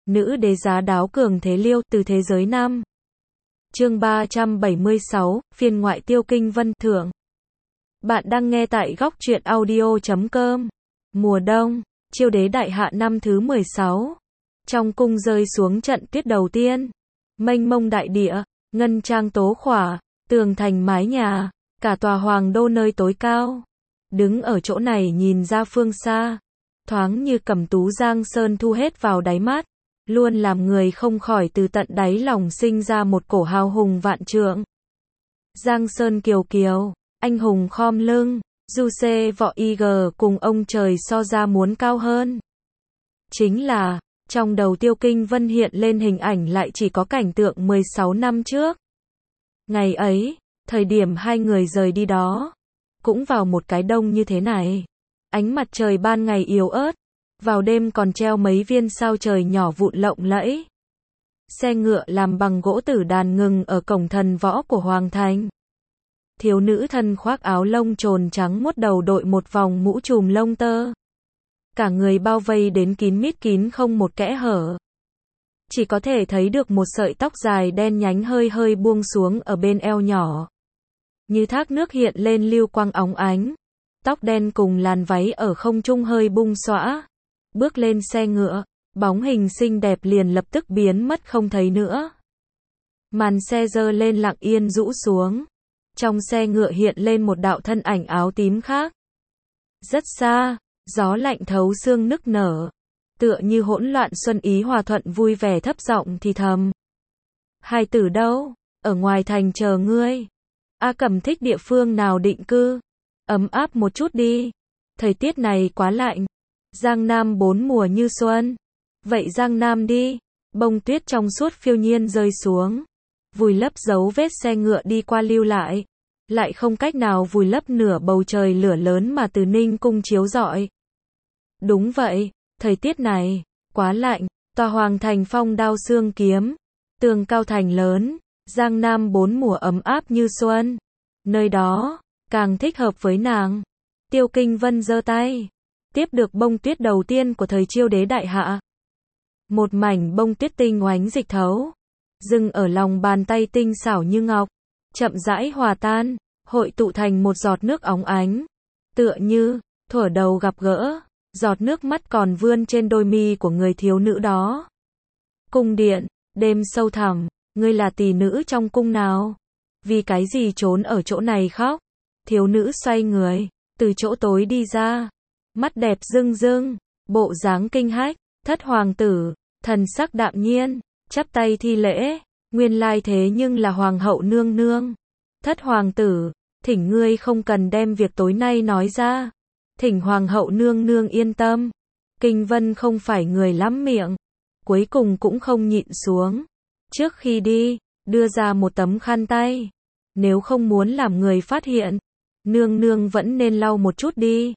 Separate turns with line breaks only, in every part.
Nữ đế giá đáo cường thế liêu, từ thế giới nam. Chương 376, phiên ngoại Tiêu Kinh Vân thượng. Bạn đang nghe tại góc truyện audio.com. Mùa đông, Chiêu đế đại hạ năm thứ 16. Trong cung rơi xuống trận tuyết đầu tiên. Mênh mông đại địa, ngân trang tố khỏa, tường thành mái nhà, cả tòa hoàng đô nơi tối cao. Đứng ở chỗ này nhìn ra phương xa, thoáng như cầm tú giang sơn thu hết vào đáy mắt, luôn làm người không khỏi từ tận đáy lòng sinh ra một cổ hào hùng vạn trượng. Giang sơn kiều kiều, anh hùng khom lưng, du xê võ IG cùng ông trời so ra muốn cao hơn. Chính là, trong đầu Tiêu Kinh Vân hiện lên hình ảnh lại chỉ có cảnh tượng 16 năm trước. Ngày ấy, thời điểm hai người rời đi đó, cũng vào một cái đông như thế này. Ánh mặt trời ban ngày yếu ớt, vào đêm còn treo mấy viên sao trời nhỏ vụn lộng lẫy. Xe ngựa làm bằng gỗ tử đàn ngừng ở cổng thần võ của Hoàng Thành. Thiếu nữ thân khoác áo lông trồn trắng muốt đầu đội một vòng mũ trùm lông tơ. Cả người bao vây đến kín mít kín không một kẽ hở. Chỉ có thể thấy được một sợi tóc dài đen nhánh hơi hơi buông xuống ở bên eo nhỏ. Như thác nước hiện lên lưu quang óng ánh. Tóc đen cùng làn váy ở không trung hơi bung xõa. Bước lên xe ngựa, bóng hình xinh đẹp liền lập tức biến mất không thấy nữa. Màn xe giơ lên lặng yên rũ xuống. Trong xe ngựa hiện lên một đạo thân ảnh áo tím khác. Rất xa, gió lạnh thấu xương nức nở. Tựa như hỗn loạn xuân ý hòa thuận vui vẻ thấp giọng thì thầm. Hai tử đâu? Ở ngoài thành chờ ngươi. A Cẩm thích địa phương nào định cư? Ấm áp một chút đi. Thời tiết này quá lạnh. Giang Nam bốn mùa như xuân. Vậy Giang Nam đi. Bông tuyết trong suốt phiêu nhiên rơi xuống. Vùi lấp dấu vết xe ngựa đi qua lưu lại. Lại không cách nào vùi lấp nửa bầu trời lửa lớn mà từ Ninh cung chiếu rọi. Đúng vậy, thời tiết này, quá lạnh. Tòa Hoàng Thành phong đao xương kiếm. Tường cao thành lớn. Giang Nam bốn mùa ấm áp như xuân. Nơi đó, càng thích hợp với nàng. Tiêu Kinh Vân giơ tay. Tiếp được bông tuyết đầu tiên của thời Chiêu đế đại hạ. Một mảnh bông tuyết tinh oánh dịch thấu. Dừng ở lòng bàn tay tinh xảo như ngọc. Chậm rãi hòa tan, hội tụ thành một giọt nước óng ánh. Tựa như, thuở đầu gặp gỡ, giọt nước mắt còn vươn trên đôi mi của người thiếu nữ đó. Cung điện, đêm sâu thẳm, ngươi là tỷ nữ trong cung nào? Vì cái gì trốn ở chỗ này khóc? Thiếu nữ xoay người, từ chỗ tối đi ra. Mắt đẹp rưng rưng, bộ dáng kinh hách, thất hoàng tử, thần sắc đạm nhiên, chắp tay thi lễ, nguyên lai thế nhưng là hoàng hậu nương nương. Thất hoàng tử, thỉnh ngươi không cần đem việc tối nay nói ra. Thỉnh hoàng hậu nương nương yên tâm. Kinh Vân không phải người lắm miệng. Cuối cùng cũng không nhịn xuống. Trước khi đi, đưa ra một tấm khăn tay. Nếu không muốn làm người phát hiện, nương nương vẫn nên lau một chút đi.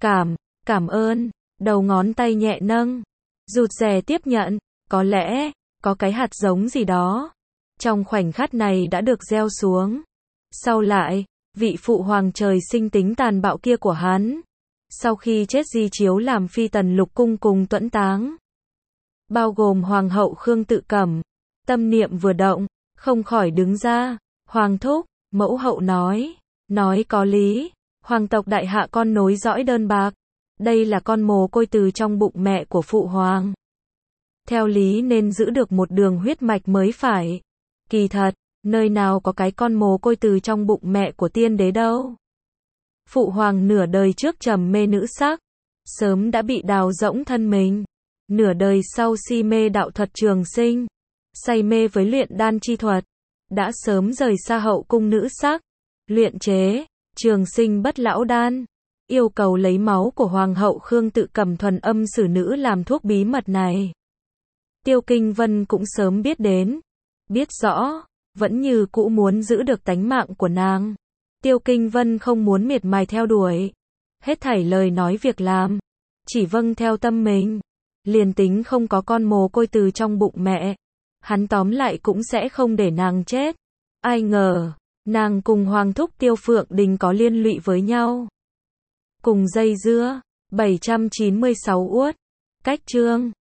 Cảm ơn, đầu ngón tay nhẹ nâng. Rụt rè tiếp nhận, có lẽ, có cái hạt giống gì đó. Trong khoảnh khắc này đã được gieo xuống. Sau lại, vị phụ hoàng trời sinh tính tàn bạo kia của hắn. Sau khi chết di chiếu làm phi tần lục cung cùng tuẫn táng. Bao gồm hoàng hậu Khương Tự Cẩm. Tâm niệm vừa động, không khỏi đứng ra. Hoàng thúc, mẫu hậu nói có lý. Hoàng tộc đại hạ con nối dõi đơn bạc. Đây là con mồ côi từ trong bụng mẹ của phụ hoàng. Theo lý nên giữ được một đường huyết mạch mới phải. Kỳ thật, nơi nào có cái con mồ côi từ trong bụng mẹ của tiên đế đâu. Phụ hoàng nửa đời trước trầm mê nữ sắc, sớm đã bị đào rỗng thân mình. Nửa đời sau si mê đạo thuật trường sinh, say mê với luyện đan chi thuật, đã sớm rời xa hậu cung nữ sắc, luyện chế trường sinh bất lão đan, yêu cầu lấy máu của hoàng hậu Khương Tự Cẩm thuần âm xử nữ làm thuốc bí mật này. Tiêu Kinh Vân cũng sớm biết đến, biết rõ, vẫn như cũ muốn giữ được tánh mạng của nàng. Tiêu Kinh Vân không muốn miệt mài theo đuổi, hết thảy lời nói việc làm, chỉ vâng theo tâm mình. Liền tính không có con mồ côi từ trong bụng mẹ, hắn tóm lại cũng sẽ không để nàng chết. Ai ngờ, nàng cùng hoàng thúc Tiêu Phượng Đình có liên lụy với nhau. Cùng dây dưa, 796 uất, cách chương.